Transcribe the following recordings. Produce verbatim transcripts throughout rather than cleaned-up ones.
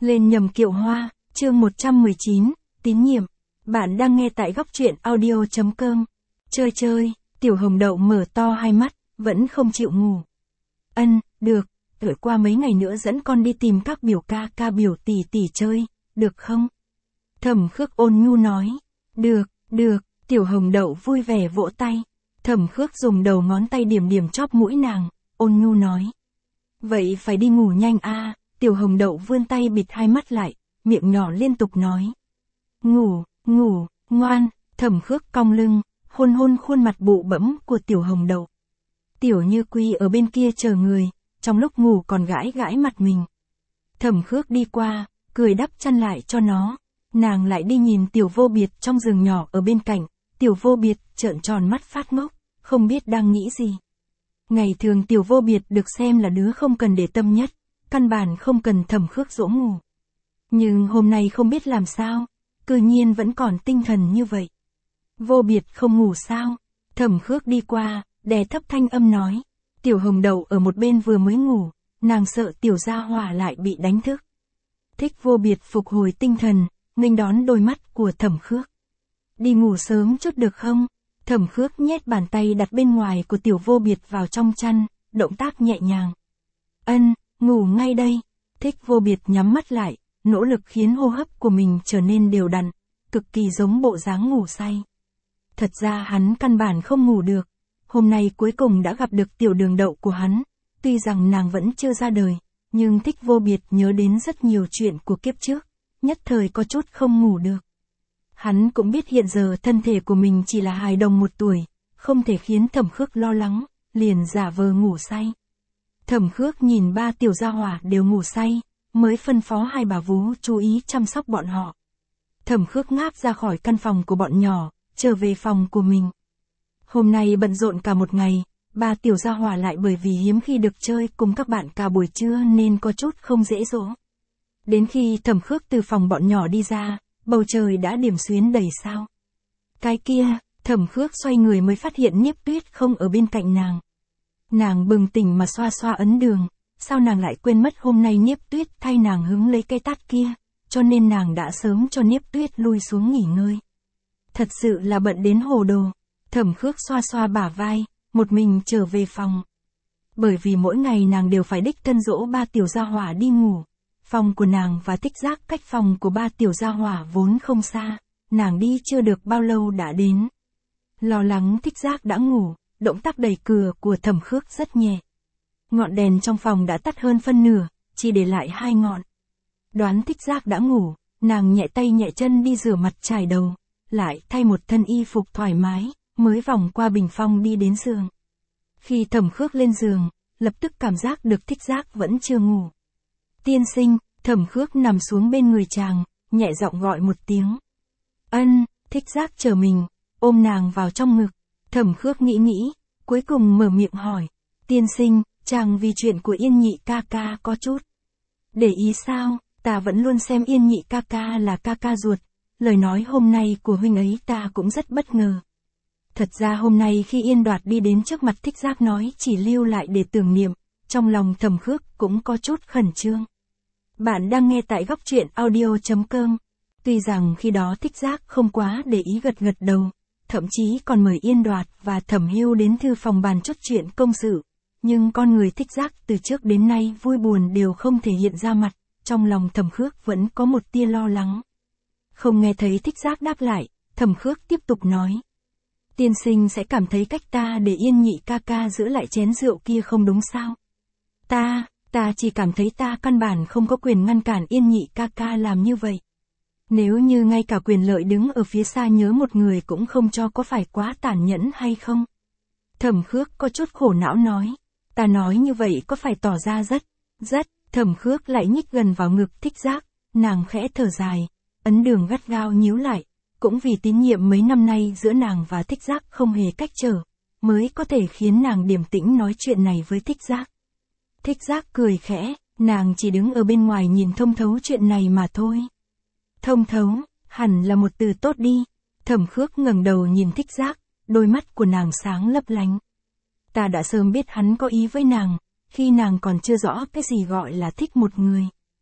Lên nhầm kiệu hoa, chương một trăm mười chín, tín nhiệm. Bạn đang nghe tại góc truyện audio.com. Chơi chơi, Tiểu Hồng Đậu mở to hai mắt, vẫn không chịu ngủ. Ân, được, đợi qua mấy ngày nữa dẫn con đi tìm các biểu ca ca biểu tỷ tỷ chơi, được không? Thẩm Khước ôn nhu nói. Được, được, Tiểu Hồng Đậu vui vẻ vỗ tay. Thẩm Khước dùng đầu ngón tay điểm điểm chóp mũi nàng, ôn nhu nói. Vậy phải đi ngủ nhanh a. Tiểu Hồng Đậu vươn tay bịt hai mắt lại, miệng nhỏ liên tục nói. Ngủ, ngủ, ngoan. Thẩm Khước cong lưng, hôn hôn khuôn mặt bụ bẫm của Tiểu Hồng Đậu. Tiểu Như Quy ở bên kia chờ người, trong lúc ngủ còn gãi gãi mặt mình. Thẩm Khước đi qua, cười đắp chăn lại cho nó. Nàng lại đi nhìn Tiểu Vô Biệt trong giường nhỏ ở bên cạnh. Tiểu Vô Biệt trợn tròn mắt phát ngốc, không biết đang nghĩ gì. Ngày thường Tiểu Vô Biệt được xem là đứa không cần để tâm nhất, căn bản không cần Thẩm Khước dỗ ngủ. Nhưng hôm nay không biết làm sao, cư nhiên vẫn còn tinh thần như vậy. Vô Biệt không ngủ sao? Thẩm Khước đi qua, đè thấp thanh âm nói. Tiểu Hồng Đậu ở một bên vừa mới ngủ, nàng sợ Tiểu Gia Hỏa lại bị đánh thức. Thích Vô Biệt phục hồi tinh thần, nghênh đón đôi mắt của Thẩm Khước. Đi ngủ sớm chút được không? Thẩm Khước nhét bàn tay đặt bên ngoài của Tiểu Vô Biệt vào trong chăn, động tác nhẹ nhàng. Ân, ngủ ngay đây. Thích Vô Biệt nhắm mắt lại, nỗ lực khiến hô hấp của mình trở nên đều đặn, cực kỳ giống bộ dáng ngủ say. Thật ra hắn căn bản không ngủ được. Hôm nay cuối cùng đã gặp được Tiểu Đường Đậu của hắn. Tuy rằng nàng vẫn chưa ra đời, nhưng Thích Vô Biệt nhớ đến rất nhiều chuyện của kiếp trước, nhất thời có chút không ngủ được. Hắn cũng biết hiện giờ thân thể của mình chỉ là hài đồng một tuổi, không thể khiến Thẩm Khước lo lắng, liền giả vờ ngủ say. Thẩm Khước nhìn ba tiểu gia hỏa đều ngủ say, mới phân phó hai bà vú chú ý chăm sóc bọn họ. Thẩm Khước ngáp ra khỏi căn phòng của bọn nhỏ, trở về phòng của mình. Hôm nay bận rộn cả một ngày, ba tiểu gia hỏa lại bởi vì hiếm khi được chơi cùng các bạn cả buổi trưa nên có chút không dễ dỗ. Đến khi Thẩm Khước từ phòng bọn nhỏ đi ra, bầu trời đã điểm xuyến đầy sao. Cái kia, Thẩm Khước xoay người mới phát hiện Niếp Tuyết không ở bên cạnh nàng. Nàng bừng tỉnh mà xoa xoa ấn đường, sao nàng lại quên mất hôm nay Niếp Tuyết thay nàng hứng lấy cây tát kia, cho nên nàng đã sớm cho Niếp Tuyết lui xuống nghỉ ngơi. Thật sự là bận đến hồ đồ. Thẩm Khước xoa xoa bả vai, một mình trở về phòng. Bởi vì mỗi ngày nàng đều phải đích thân dỗ ba tiểu gia hỏa đi ngủ. Phòng của nàng và Thích Giác cách phòng của ba tiểu gia hỏa vốn không xa, nàng đi chưa được bao lâu đã đến. Lo lắng Thích Giác đã ngủ, động tác đẩy cửa của Thẩm Khước rất nhẹ. Ngọn đèn trong phòng đã tắt hơn phân nửa, chỉ để lại hai ngọn. Đoán Thích Giác đã ngủ, nàng nhẹ tay nhẹ chân đi rửa mặt chải đầu, lại thay một thân y phục thoải mái, mới vòng qua bình phong đi đến giường. Khi Thẩm Khước lên giường, lập tức cảm giác được Thích Giác vẫn chưa ngủ. Tiên sinh, Thẩm Khước nằm xuống bên người chàng, nhẹ giọng gọi một tiếng. Ân, Thích Giác chờ mình, ôm nàng vào trong ngực. Thẩm Khước nghĩ nghĩ, cuối cùng mở miệng hỏi. Tiên sinh, chàng vì chuyện của Yên Nhị ca ca có chút để ý sao? Ta vẫn luôn xem Yên Nhị ca ca là ca ca ruột. Lời nói hôm nay của huynh ấy ta cũng rất bất ngờ. Thật ra hôm nay khi Yên Đoạt đi đến trước mặt Thích Giác nói chỉ lưu lại để tưởng niệm, trong lòng Thẩm Khước cũng có chút khẩn trương. Bạn đang nghe tại góc truyện audio.com. Tuy rằng khi đó Thích Giác không quá để ý gật gật đầu, thậm chí còn mời Yên Đoạt và Thẩm Hưu đến thư phòng bàn chốt chuyện công sự, nhưng con người Thích Giác từ trước đến nay vui buồn đều không thể hiện ra mặt, trong lòng Thẩm Khước vẫn có một tia lo lắng. Không nghe thấy Thích Giác đáp lại, Thẩm Khước tiếp tục nói. Tiên sinh sẽ cảm thấy cách ta để Yên Nhị ca ca giữ lại chén rượu kia không đúng sao? Ta, ta chỉ cảm thấy ta căn bản không có quyền ngăn cản Yên Nhị ca ca làm như vậy. Nếu như ngay cả quyền lợi đứng ở phía xa nhớ một người cũng không cho có phải quá tàn nhẫn hay không? Thẩm Khước có chút khổ não nói. Ta nói như vậy có phải tỏ ra rất, rất, Thẩm Khước lại nhích gần vào ngực Thích Giác, nàng khẽ thở dài, ấn đường gắt gao nhíu lại. Cũng vì tín nhiệm mấy năm nay giữa nàng và Thích Giác không hề cách trở, mới có thể khiến nàng điềm tĩnh nói chuyện này với Thích Giác. Thích Giác cười khẽ, nàng chỉ đứng ở bên ngoài nhìn thông thấu chuyện này mà thôi. Thông thấu, hẳn là một từ tốt đi. Thẩm Khước ngẩng đầu nhìn Thích Giác, đôi mắt của nàng sáng lấp lánh. Ta đã sớm biết hắn có ý với nàng, khi nàng còn chưa rõ cái gì gọi là thích một người.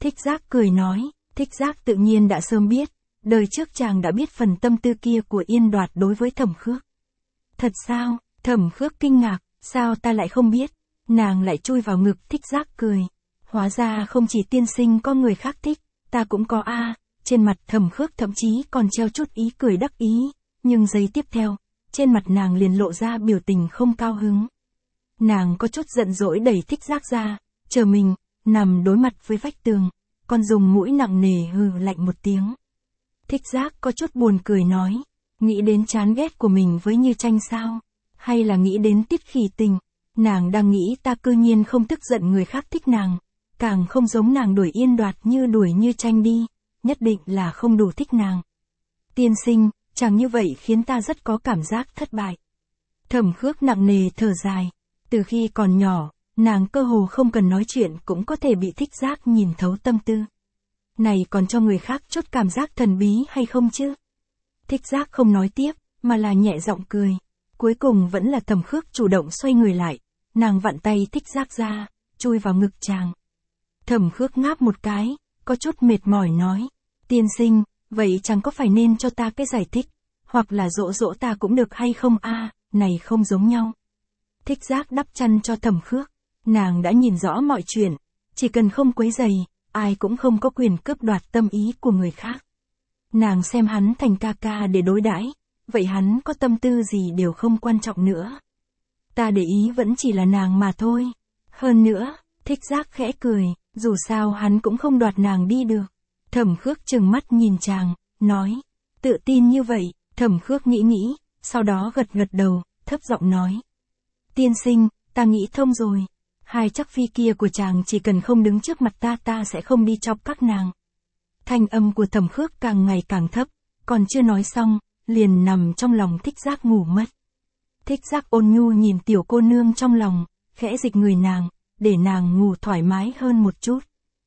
Thích Giác cười nói, Thích Giác tự nhiên đã sớm biết, đời trước chàng đã biết phần tâm tư kia của Yên Đoạt đối với Thẩm Khước. Thật sao? Thẩm Khước kinh ngạc, sao ta lại không biết? Nàng lại chui vào ngực Thích Giác cười. Hóa ra không chỉ tiên sinh có người khác thích, ta cũng có a. À. Trên mặt Thẩm Khước thậm chí còn treo chút ý cười đắc ý, nhưng giây tiếp theo, trên mặt nàng liền lộ ra biểu tình không cao hứng. Nàng có chút giận dỗi đẩy Thích Giác ra, chờ mình, nằm đối mặt với vách tường, còn dùng mũi nặng nề hừ lạnh một tiếng. Thích Giác có chút buồn cười nói, nghĩ đến chán ghét của mình với Như Tranh sao? Hay là nghĩ đến Tiết Khỉ Tình? Nàng đang nghĩ ta cư nhiên không tức giận người khác thích nàng, càng không giống nàng đuổi Yên Đoạt như đuổi Như Tranh đi, nhất định là không đủ thích nàng. Tiên sinh, chẳng như vậy khiến ta rất có cảm giác thất bại. Thẩm Khước nặng nề thở dài, từ khi còn nhỏ, nàng cơ hồ không cần nói chuyện cũng có thể bị Thích Giác nhìn thấu tâm tư. Này còn cho người khác chút cảm giác thần bí hay không chứ? Thích Giác không nói tiếp, mà là nhẹ giọng cười. Cuối cùng vẫn là Thẩm Khước chủ động xoay người lại, nàng vặn tay Thích Giác ra, chui vào ngực chàng. Thẩm Khước ngáp một cái, có chút mệt mỏi nói, tiên sinh, vậy chẳng có phải nên cho ta cái giải thích, hoặc là dỗ dỗ ta cũng được hay không a? À, này không giống nhau. Thích Giác đắp chăn cho Thẩm Khước, nàng đã nhìn rõ mọi chuyện, chỉ cần không quấy rầy, ai cũng không có quyền cướp đoạt tâm ý của người khác. Nàng xem hắn thành ca ca để đối đãi, vậy hắn có tâm tư gì đều không quan trọng nữa. Ta để ý vẫn chỉ là nàng mà thôi. Hơn nữa, Thích Giác khẽ cười, dù sao hắn cũng không đoạt nàng đi được. Thẩm Khước trừng mắt nhìn chàng, nói, tự tin như vậy. Thẩm Khước nghĩ nghĩ, sau đó gật gật đầu, thấp giọng nói, tiên sinh, ta nghĩ thông rồi. Hai chắc phi kia của chàng chỉ cần không đứng trước mặt ta ta sẽ không đi chọc các nàng. Thanh âm của Thẩm Khước càng ngày càng thấp, còn chưa nói xong, liền nằm trong lòng Thích Giác ngủ mất. Thích Giác ôn nhu nhìn tiểu cô nương trong lòng, khẽ dịch người nàng, để nàng ngủ thoải mái hơn một chút.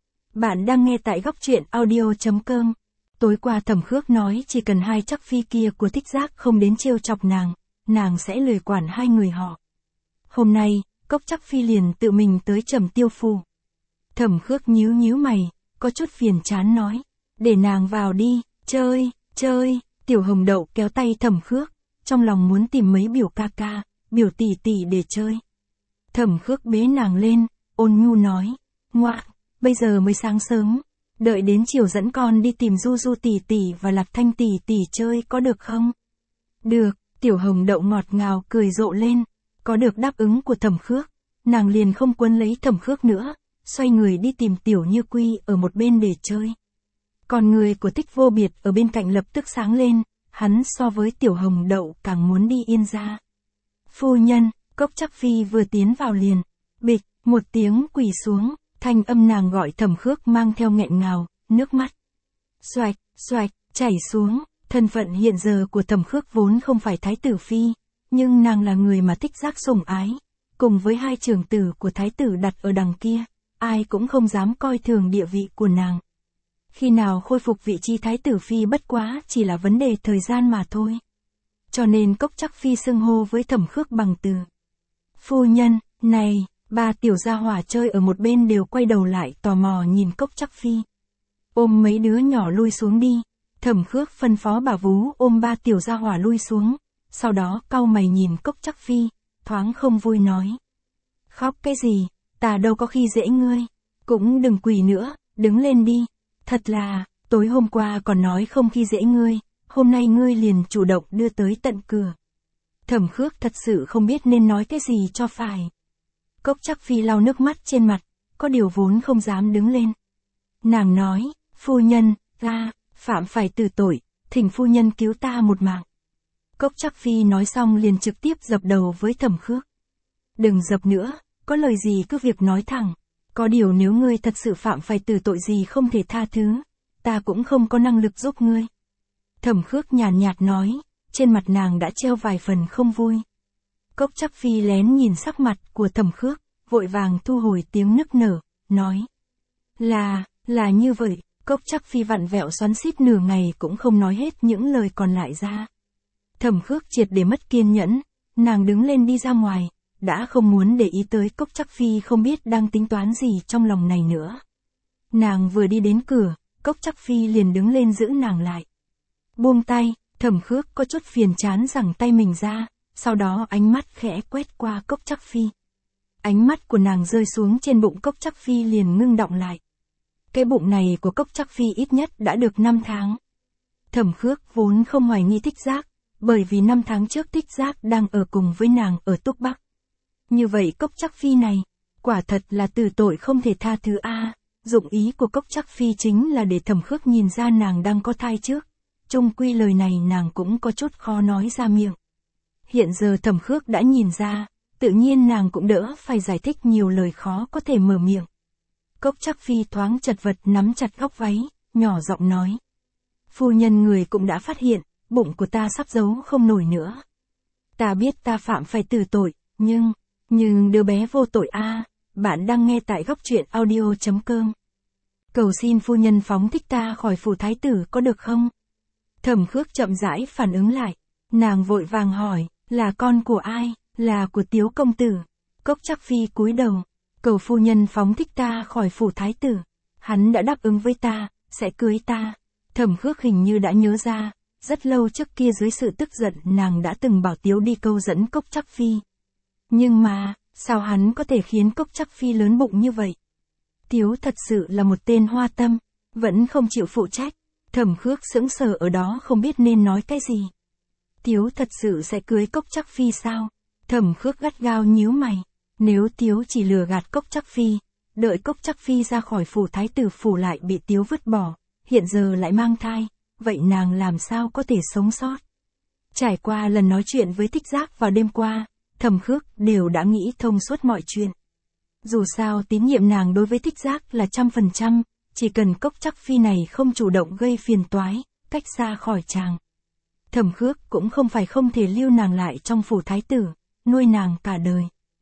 Bạn đang nghe tại góc truyện audio chấm com. Tối qua Thẩm Khước nói chỉ cần hai chắc phi kia của Thích Giác không đến trêu chọc nàng, nàng sẽ lười quản hai người họ. Hôm nay, Cốc Chắc Phi liền tự mình tới Trầm Tiêu Phủ. Thẩm Khước nhíu nhíu mày, có chút phiền chán nói, để nàng vào đi, chơi, chơi. Tiểu Hồng Đậu kéo tay Thẩm Khước, trong lòng muốn tìm mấy biểu ca ca, biểu tỷ tỷ để chơi. Thẩm Khước bế nàng lên, ôn nhu nói, ngoạ, bây giờ mới sáng sớm, đợi đến chiều dẫn con đi tìm Du Du tỷ tỷ và Lạc Thanh tỷ tỷ chơi có được không? Được, Tiểu Hồng Đậu ngọt ngào cười rộ lên, có được đáp ứng của Thẩm Khước, nàng liền không quấn lấy Thẩm Khước nữa, xoay người đi tìm Tiểu Như Quy ở một bên để chơi. Còn người của Thích Vô Biệt ở bên cạnh lập tức sáng lên, hắn so với Tiểu Hồng Đậu càng muốn đi Yên gia. Phu nhân, Cốc Chắc Phi vừa tiến vào liền, bịch, một tiếng quỳ xuống, thanh âm nàng gọi Thẩm Khước mang theo nghẹn ngào, nước mắt. Xoạch, xoạch, chảy xuống, thân phận hiện giờ của Thẩm Khước vốn không phải Thái tử Phi, nhưng nàng là người mà Thích Giác sủng ái, cùng với hai trưởng tử của Thái tử đặt ở đằng kia, ai cũng không dám coi thường địa vị của nàng. Khi nào khôi phục vị trí Thái tử Phi bất quá chỉ là vấn đề thời gian mà thôi. Cho nên Cốc Chắc Phi xưng hô với Thẩm Khước bằng từ phu nhân. Này, ba tiểu gia hỏa chơi ở một bên đều quay đầu lại tò mò nhìn Cốc Chắc Phi. Ôm mấy đứa nhỏ lui xuống đi. Thẩm Khước phân phó bà vú ôm ba tiểu gia hỏa lui xuống, sau đó cau mày nhìn Cốc Chắc Phi, thoáng không vui nói. Khóc cái gì, ta đâu có khi dễ ngươi, cũng đừng quỳ nữa, đứng lên đi. Thật là, tối hôm qua còn nói không khi dễ ngươi, hôm nay ngươi liền chủ động đưa tới tận cửa. Thẩm Khước thật sự không biết nên nói cái gì cho phải. Cốc Chắc Phi lau nước mắt trên mặt, có điều vốn không dám đứng lên. Nàng nói, phu nhân, ta, phạm phải tử tội, thỉnh phu nhân cứu ta một mạng. Cốc Chắc Phi nói xong liền trực tiếp dập đầu với Thẩm Khước. Đừng dập nữa, có lời gì cứ việc nói thẳng. Có điều nếu ngươi thật sự phạm phải tử tội gì không thể tha thứ, ta cũng không có năng lực giúp ngươi. Thẩm Khước nhàn nhạt nói, trên mặt nàng đã treo vài phần không vui. Cốc Chắc Phi lén nhìn sắc mặt của Thẩm Khước, vội vàng thu hồi tiếng nức nở, nói. Là, là như vậy, Cốc Chắc Phi vặn vẹo xoắn xít nửa ngày cũng không nói hết những lời còn lại ra. Thẩm Khước triệt để mất kiên nhẫn, nàng đứng lên đi ra ngoài, đã không muốn để ý tới Cốc Chắc Phi không biết đang tính toán gì trong lòng này nữa. Nàng vừa đi đến cửa, Cốc Trắc Phi liền đứng lên giữ nàng lại. Buông tay, Thẩm Khước có chút phiền chán giằng tay mình ra, sau đó ánh mắt khẽ quét qua Cốc Trắc Phi. Ánh mắt của nàng rơi xuống trên bụng Cốc Trắc Phi liền ngưng đọng lại. Cái bụng này của Cốc Trắc Phi ít nhất đã được năm tháng. Thẩm Khước vốn không hoài nghi Thích Giác, bởi vì năm tháng trước Thích Giác đang ở cùng với nàng ở Túc Bắc. Như vậy Cốc Trắc Phi này, quả thật là tử tội không thể tha thứ a. Dụng ý của Cốc Trắc Phi chính là để Thẩm Khước nhìn ra nàng đang có thai trước. Chung quy lời này nàng cũng có chút khó nói ra miệng. Hiện giờ Thẩm Khước đã nhìn ra, tự nhiên nàng cũng đỡ phải giải thích nhiều lời khó có thể mở miệng. Cốc Trắc Phi thoáng chật vật nắm chặt góc váy, nhỏ giọng nói. Phu nhân người cũng đã phát hiện, bụng của ta sắp giấu không nổi nữa. Ta biết ta phạm phải tử tội, nhưng, nhưng đứa bé vô tội a. Bạn đang nghe tại góc truyện audio chấm com. Cầu xin phu nhân phóng thích ta khỏi phủ thái tử có được không? Thẩm Khước chậm rãi phản ứng lại. Nàng vội vàng hỏi, là con của ai? Là của Tiếu công tử. Cốc Trắc Phi cúi đầu. Cầu phu nhân phóng thích ta khỏi phủ thái tử. Hắn đã đáp ứng với ta, sẽ cưới ta. Thẩm Khước hình như đã nhớ ra, rất lâu trước kia dưới sự tức giận nàng đã từng bảo Tiếu đi câu dẫn Cốc Trắc Phi. Nhưng mà, sao hắn có thể khiến Cốc Trắc Phi lớn bụng như vậy? Tiếu thật sự là một tên hoa tâm, vẫn không chịu phụ trách. Thẩm Khước sững sờ ở đó không biết nên nói cái gì. Tiếu thật sự sẽ cưới Cốc Trắc Phi sao? Thẩm Khước gắt gao nhíu mày. Nếu Tiếu chỉ lừa gạt Cốc Trắc Phi, đợi Cốc Trắc Phi ra khỏi phủ thái tử phủ lại bị Tiếu vứt bỏ, hiện giờ lại mang thai, vậy nàng làm sao có thể sống sót? Trải qua lần nói chuyện với Thích Giác vào đêm qua, Thẩm Khước đều đã nghĩ thông suốt mọi chuyện. Dù sao tín nhiệm nàng đối với Thích Giác là trăm phần trăm, chỉ cần Cốc Trắc Phi này không chủ động gây phiền toái, cách xa khỏi chàng. Thẩm Khước cũng không phải không thể lưu nàng lại trong phủ thái tử, nuôi nàng cả đời.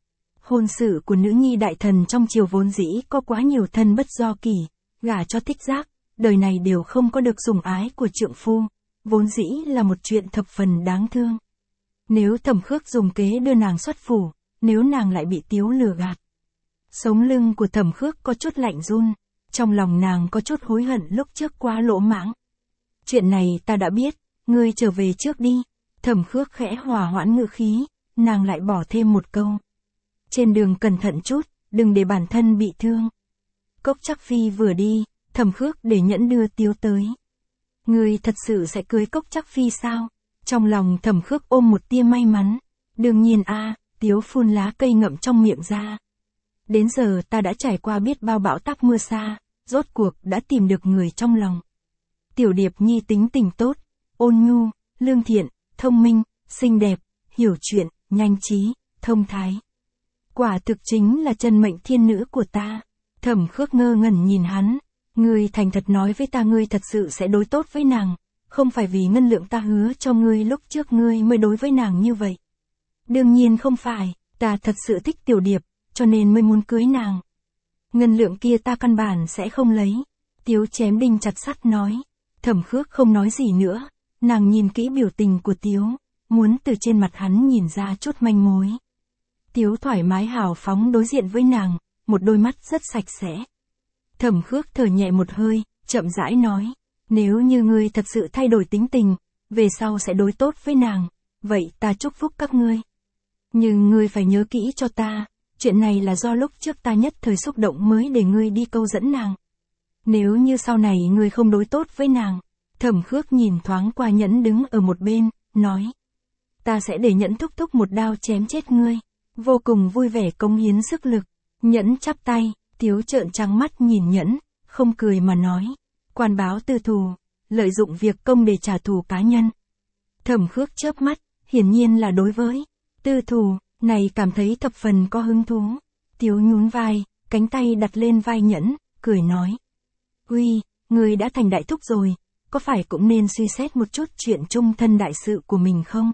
Hôn sự của nữ nhi đại thần trong triều vốn dĩ có quá nhiều thân bất do kỳ, gả cho Thích Giác, đời này đều không có được sủng ái của trượng phu, vốn dĩ là một chuyện thập phần đáng thương. Nếu Thẩm Khước dùng kế đưa nàng xuất phủ, nếu nàng lại bị Tiếu lừa gạt. Sống lưng của Thẩm Khước có chút lạnh run, trong lòng nàng có chút hối hận lúc trước quá lỗ mãng. Chuyện này ta đã biết, ngươi trở về trước đi. Thẩm Khước khẽ hòa hoãn ngữ khí, nàng lại bỏ thêm một câu. Trên đường cẩn thận chút, đừng để bản thân bị thương. Cốc Trắc Phi vừa đi, Thẩm Khước để Nhẫn đưa Tiếu tới. Ngươi thật sự sẽ cưới Cốc Trắc Phi sao? Trong lòng Thẩm Khước ôm một tia may mắn. Đương nhiên a, Tiếu phun lá cây ngậm trong miệng ra. Đến giờ ta đã trải qua biết bao bão táp mưa xa, rốt cuộc đã tìm được người trong lòng. Tiểu Điệp Nhi tính tình tốt, ôn nhu, lương thiện, thông minh, xinh đẹp, hiểu chuyện, nhanh trí, thông thái. Quả thực chính là chân mệnh thiên nữ của ta. Thẩm Khước ngơ ngẩn nhìn hắn. Ngươi thành thật nói với ta ngươi thật sự sẽ đối tốt với nàng. Không phải vì ngân lượng ta hứa cho ngươi lúc trước ngươi mới đối với nàng như vậy. Đương nhiên không phải, ta thật sự thích Tiểu Điệp, cho nên mới muốn cưới nàng. Ngân lượng kia ta căn bản sẽ không lấy. Tiếu chém đinh chặt sắt nói. Thẩm Khước không nói gì nữa. Nàng nhìn kỹ biểu tình của Tiếu, muốn từ trên mặt hắn nhìn ra chút manh mối. Tiếu thoải mái hào phóng đối diện với nàng, một đôi mắt rất sạch sẽ. Thẩm Khước thở nhẹ một hơi, chậm rãi nói. Nếu như ngươi thật sự thay đổi tính tình, về sau sẽ đối tốt với nàng, vậy ta chúc phúc các ngươi. Nhưng ngươi phải nhớ kỹ cho ta, chuyện này là do lúc trước ta nhất thời xúc động mới để ngươi đi câu dẫn nàng. Nếu như sau này ngươi không đối tốt với nàng, Thẩm Khước nhìn thoáng qua Nhẫn đứng ở một bên, nói. Ta sẽ để Nhẫn thúc thúc một đao chém chết ngươi. Vô cùng vui vẻ cống hiến sức lực. Nhẫn chắp tay, Tiếu trợn trắng mắt nhìn Nhẫn, không cười mà nói. Quan báo tư thù, lợi dụng việc công để trả thù cá nhân. Thẩm Khước chớp mắt, hiển nhiên là đối với tư thù này cảm thấy thập phần có hứng thú. Tiếu nhún vai, cánh tay đặt lên vai Nhẫn, cười nói. Uy, người đã thành đại thúc rồi, có phải cũng nên suy xét một chút chuyện chung thân đại sự của mình không?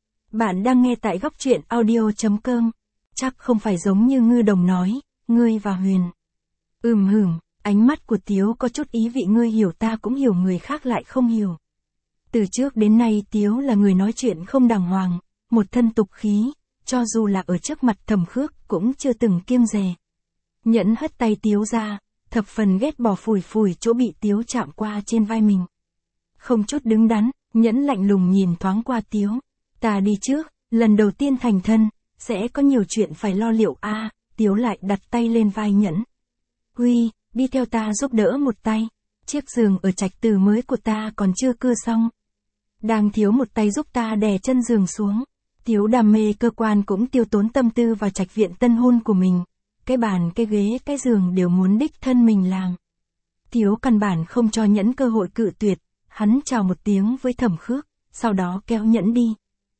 Bạn đang nghe tại góc truyện audio chấm com. Chắc không phải giống như Ngư Đồng nói, ngươi và Huyền. Ừm hửm, ánh mắt của Tiếu có chút ý vị ngươi hiểu ta cũng hiểu người khác lại không hiểu. Từ trước đến nay Tiếu là người nói chuyện không đàng hoàng, một thân tục khí, cho dù là ở trước mặt Thẩm Khước cũng chưa từng kiêng dè. Nhẫn hất tay Tiếu ra, thập phần ghét bỏ phủi phủi chỗ bị Tiếu chạm qua trên vai mình. Không chút đứng đắn, Nhẫn lạnh lùng nhìn thoáng qua Tiếu. Ta đi trước, lần đầu tiên thành thân, sẽ có nhiều chuyện phải lo liệu a. À, Tiếu lại đặt tay lên vai Nhẫn. Huy, đi theo ta giúp đỡ một tay. Chiếc giường ở trạch tử mới của ta còn chưa cưa xong. Đang thiếu một tay giúp ta đè chân giường xuống. Tiếu đam mê cơ quan cũng tiêu tốn tâm tư vào trạch viện tân hôn của mình. Cái bàn, cái ghế, cái giường đều muốn đích thân mình làm. Tiếu căn bản không cho Nhẫn cơ hội cự tuyệt. Hắn chào một tiếng với Thẩm Khước, sau đó kéo Nhẫn đi.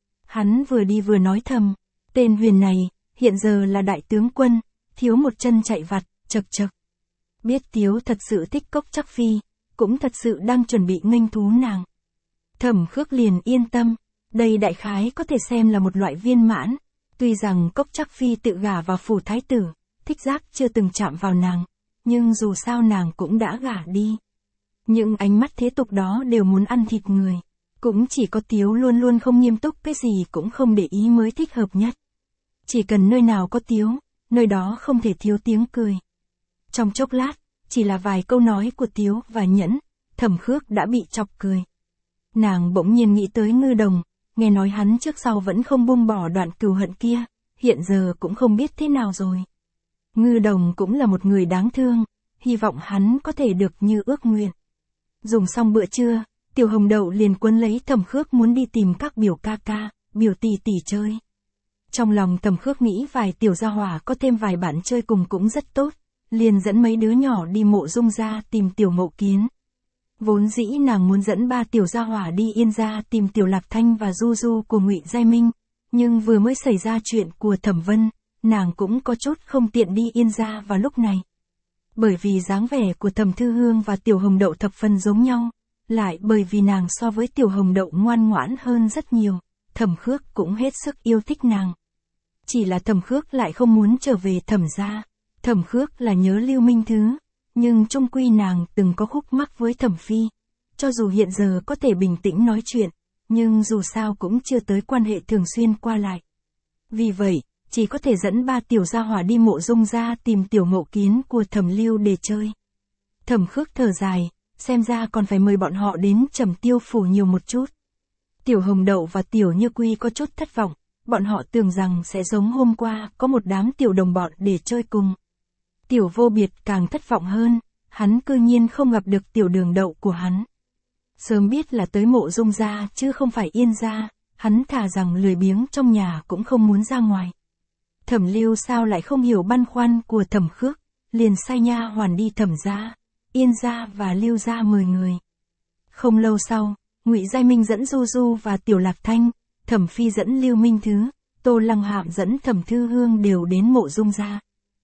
Hắn vừa đi vừa nói thầm. Tên Huyền này, hiện giờ là đại tướng quân, thiếu một chân chạy vặt, chật chật. Biết Tiếu thật sự thích Cốc Trắc Phi, cũng thật sự đang chuẩn bị nghênh thú nàng. Thẩm Khước liền yên tâm, đây đại khái có thể xem là một loại viên mãn. Tuy rằng Cốc Trắc Phi tự gả vào phủ thái tử, Thích Giác chưa từng chạm vào nàng, nhưng dù sao nàng cũng đã gả đi. Những ánh mắt thế tục đó đều muốn ăn thịt người. Cũng chỉ có Tiếu luôn luôn không nghiêm túc, cái gì cũng không để ý mới thích hợp nhất. Chỉ cần nơi nào có Tiếu, nơi đó không thể thiếu tiếng cười. Trong chốc lát, chỉ là vài câu nói của Tiếu và Nhẫn, Thẩm Khước đã bị chọc cười. Nàng bỗng nhiên nghĩ tới Ngư Đồng, nghe nói hắn trước sau vẫn không buông bỏ đoạn cừu hận kia, hiện giờ cũng không biết thế nào rồi. Ngư Đồng cũng là một người đáng thương, hy vọng hắn có thể được như ước nguyện. Dùng xong bữa trưa, Tiểu Hồng Đậu liền quấn lấy Thẩm Khước muốn đi tìm các biểu ca ca, biểu tỷ tỷ chơi. Trong lòng Thẩm Khước nghĩ vài tiểu gia hỏa có thêm vài bạn chơi cùng cũng rất tốt, liền dẫn mấy đứa nhỏ đi Mộ Dung gia tìm Tiểu Mậu Kiến. Vốn dĩ nàng muốn dẫn ba tiểu gia hỏa đi Yên gia tìm Tiểu Lạc Thanh và Du Du của Ngụy Giai Minh, nhưng vừa mới xảy ra chuyện của Thẩm Vân, nàng cũng có chút không tiện đi Yên gia vào lúc này. Bởi vì dáng vẻ của Thẩm Thư Hương và Tiểu Hồng Đậu thập phần giống nhau, lại bởi vì nàng so với Tiểu Hồng Đậu ngoan ngoãn hơn rất nhiều, Thẩm Khước cũng hết sức yêu thích nàng. Chỉ là Thẩm Khước lại không muốn trở về Thẩm gia. Thẩm Khước là nhớ Lưu Minh Thứ, nhưng chung quy nàng từng có khúc mắc với Thẩm Phi. Cho dù hiện giờ có thể bình tĩnh nói chuyện, nhưng dù sao cũng chưa tới quan hệ thường xuyên qua lại. Vì vậy, chỉ có thể dẫn ba tiểu gia hỏa đi Mộ Dung gia tìm Tiểu Mậu Kiến của Thẩm Lưu để chơi. Thẩm Khước thở dài, xem ra còn phải mời bọn họ đến Trầm Tiêu phủ nhiều một chút. Tiểu Hồng Đậu và Tiểu Như Quy có chút thất vọng, bọn họ tưởng rằng sẽ giống hôm qua có một đám tiểu đồng bọn để chơi cùng. Tiểu Vô Biệt càng thất vọng hơn, hắn cư nhiên không gặp được Tiểu Đường Đậu của hắn. Sớm biết là tới Mộ Dung gia chứ không phải Yên gia, hắn thà rằng lười biếng trong nhà cũng không muốn ra ngoài. Thẩm Lưu sao lại không hiểu băn khoăn của Thẩm Khước, liền sai nha hoàn đi Thẩm gia, Yên gia và Lưu gia mời người. Không lâu sau, Ngụy Giai Minh dẫn Du Du và Tiểu Lạc Thanh, Thẩm Phi dẫn Lưu Minh Thứ, Tô Lăng Hạm dẫn Thẩm Thư Hương đều đến Mộ Dung gia.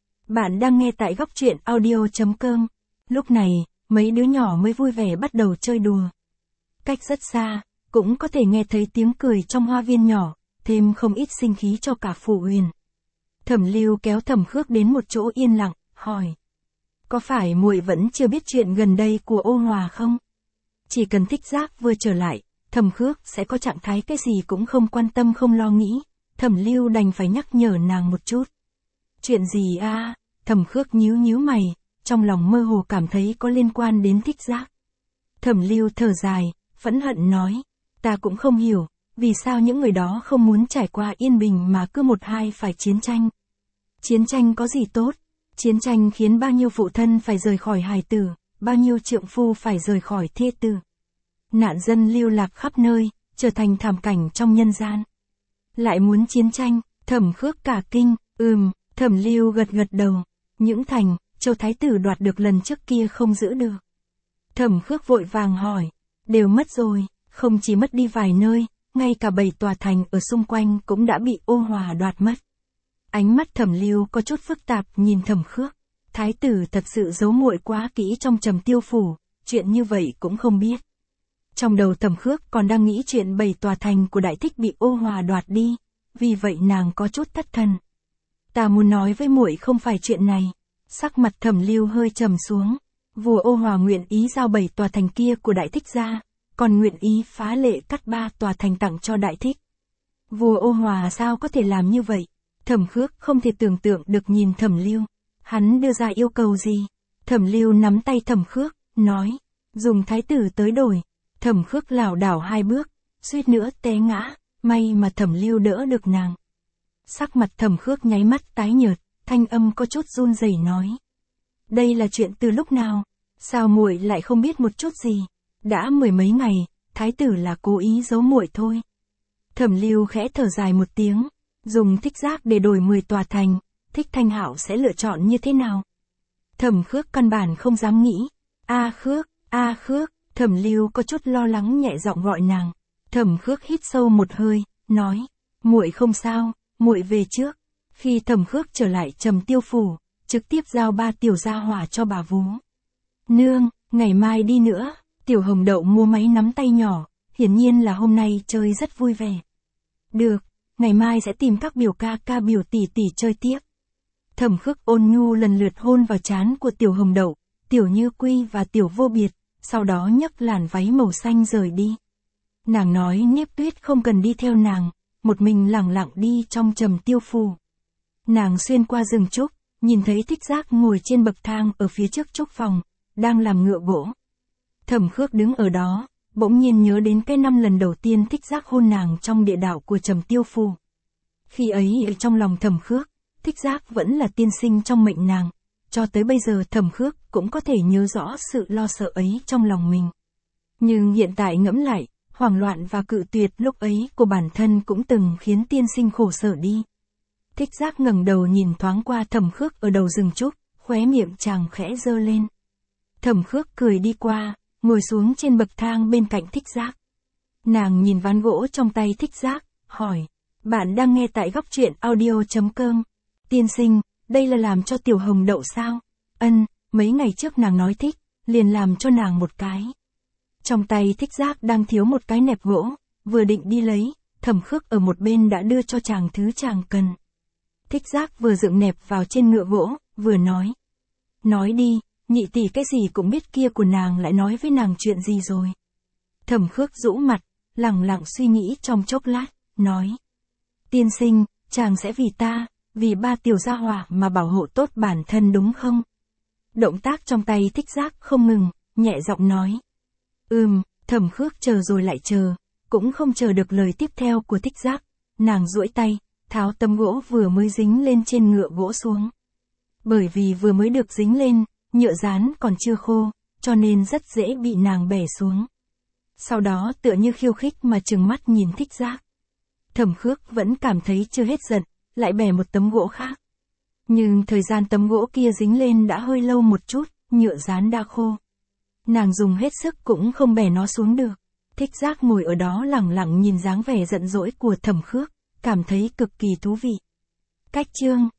Bạn đang nghe tại góc truyện audio chấm com. Lúc này, mấy đứa nhỏ mới vui vẻ bắt đầu chơi đùa. Cách rất xa, cũng có thể nghe thấy tiếng cười trong hoa viên nhỏ, thêm không ít sinh khí cho cả phủ Huyền. Thẩm Lưu kéo Thẩm Khước đến một chỗ yên lặng, hỏi. Có phải muội vẫn chưa biết chuyện gần đây của Ô Hòa không? Chỉ cần Thích Giác vừa trở lại, Thẩm Khước sẽ có trạng thái cái gì cũng không quan tâm không lo nghĩ. Thẩm Lưu đành phải nhắc nhở nàng một chút. Chuyện gì a? À? Thẩm Khước nhíu nhíu mày, trong lòng mơ hồ cảm thấy có liên quan đến Thích Giác. Thẩm Lưu thở dài, phẫn hận nói, ta cũng không hiểu, vì sao những người đó không muốn trải qua yên bình mà cứ một hai phải chiến tranh. Chiến tranh có gì tốt? Chiến tranh khiến bao nhiêu phụ thân phải rời khỏi hài tử, bao nhiêu trượng phu phải rời khỏi thê tử. Nạn dân lưu lạc khắp nơi, trở thành thảm cảnh trong nhân gian. Lại muốn chiến tranh, Thẩm Khước cả kinh, ừm, Thẩm Lưu gật gật đầu, những thành, châu thái tử đoạt được lần trước kia không giữ được. Thẩm Khước vội vàng hỏi, đều mất rồi, không chỉ mất đi vài nơi, ngay cả bảy tòa thành ở xung quanh cũng đã bị Ô Hòa đoạt mất. Ánh mắt Thẩm Lưu có chút phức tạp nhìn Thẩm Khước, thái tử thật sự giấu muội quá kỹ trong Trầm Tiêu phủ, chuyện như vậy cũng không biết. Trong đầu Thẩm Khước còn đang nghĩ chuyện bảy tòa thành của Đại Thích bị Ô Hòa đoạt đi, vì vậy nàng có chút thất thần. Ta muốn nói với muội không phải chuyện này. Sắc mặt Thẩm Lưu hơi trầm xuống. Vua Ô Hòa nguyện ý giao bảy tòa thành kia của Đại Thích ra, còn nguyện ý phá lệ cắt ba tòa thành tặng cho Đại Thích. Vua Ô Hòa sao có thể làm như vậy? Thẩm Khước không thể tưởng tượng được nhìn Thẩm Lưu. Hắn đưa ra yêu cầu gì? Thẩm Lưu nắm tay Thẩm Khước, nói, dùng thái tử tới đổi. Thẩm Khước lảo đảo hai bước, suýt nữa té ngã, may mà Thẩm Lưu đỡ được nàng. Sắc mặt Thẩm Khước nháy mắt tái nhợt, thanh âm có chút run rẩy nói. Đây là chuyện từ lúc nào? Sao muội lại không biết một chút gì? Đã mười mấy ngày, thái tử là cố ý giấu muội thôi. Thẩm Lưu khẽ thở dài một tiếng, dùng Thích Giác để đổi mười tòa thành, Thích Thanh Hạo sẽ lựa chọn như thế nào? Thẩm Khước căn bản không dám nghĩ. A Khước, A Khước, Thẩm Lưu có chút lo lắng nhẹ giọng gọi nàng. Thẩm Khước hít sâu một hơi, nói, muội không sao, muội về trước. Khi Thẩm Khước trở lại Trầm Tiêu phủ, trực tiếp giao ba tiểu gia hỏa cho bà vú. Nương, ngày mai đi nữa. Tiểu Hồng Đậu mua máy nắm tay nhỏ, hiển nhiên là hôm nay chơi rất vui vẻ. Được, ngày mai sẽ tìm các biểu ca ca biểu tỷ tỷ chơi tiếp. Thẩm Khước ôn nhu lần lượt hôn vào trán của Tiểu Hồng Đậu, Tiểu Như Quy và Tiểu Vô Biệt, sau đó nhấc làn váy màu xanh rời đi. Nàng nói Niếp Tuyết không cần đi theo nàng, một mình lẳng lặng đi trong Trầm Tiêu phủ. Nàng xuyên qua rừng trúc, nhìn thấy Thích Giác ngồi trên bậc thang ở phía trước trúc phòng, đang làm ngựa gỗ. Thẩm Khước đứng ở đó, bỗng nhiên nhớ đến cái năm lần đầu tiên Thích Giác hôn nàng trong địa đạo của Trầm Tiêu phủ. Khi ấy ở trong lòng Thẩm Khước, Thích Giác vẫn là tiên sinh trong mệnh nàng, cho tới bây giờ Thẩm Khước cũng có thể nhớ rõ sự lo sợ ấy trong lòng mình. Nhưng hiện tại ngẫm lại, hoảng loạn và cự tuyệt lúc ấy của bản thân cũng từng khiến tiên sinh khổ sở đi. Thích Giác ngẩng đầu nhìn thoáng qua Thẩm Khước ở đầu rừng trúc, khóe miệng chàng khẽ giơ lên. Thẩm Khước cười đi qua, ngồi xuống trên bậc thang bên cạnh Thích Giác. Nàng nhìn ván gỗ trong tay Thích Giác, hỏi, bạn đang nghe tại góc truyện audio chấm com. Tiên sinh, đây là làm cho Tiểu Hồng Đậu sao? Ân, mấy ngày trước nàng nói thích, liền làm cho nàng một cái. Trong tay Thích Giác đang thiếu một cái nẹp gỗ, vừa định đi lấy, Thẩm Khước ở một bên đã đưa cho chàng thứ chàng cần. Thích Giác vừa dựng nẹp vào trên ngựa gỗ, vừa nói. Nói đi, nhị tỷ cái gì cũng biết kia của nàng lại nói với nàng chuyện gì rồi. Thẩm Khước rũ mặt, lẳng lặng suy nghĩ trong chốc lát, nói. Tiên sinh, chàng sẽ vì ta, vì ba tiểu gia hỏa mà bảo hộ tốt bản thân đúng không? Động tác trong tay Thích Giác không ngừng, nhẹ giọng nói. Ừm, Thẩm Khước chờ rồi lại chờ, cũng không chờ được lời tiếp theo của Thích Giác. Nàng duỗi tay, tháo tấm gỗ vừa mới dính lên trên ngựa gỗ xuống. Bởi vì vừa mới được dính lên, nhựa dán còn chưa khô, cho nên rất dễ bị nàng bẻ xuống. Sau đó tựa như khiêu khích mà trừng mắt nhìn Thích Giác. Thẩm Khước vẫn cảm thấy chưa hết giận, lại bẻ một tấm gỗ khác. Nhưng thời gian tấm gỗ kia dính lên đã hơi lâu một chút, nhựa dán đã khô. Nàng dùng hết sức cũng không bẻ nó xuống được. Thích Giác ngồi ở đó lẳng lặng nhìn dáng vẻ giận dỗi của Thẩm Khước, cảm thấy cực kỳ thú vị. Cách chương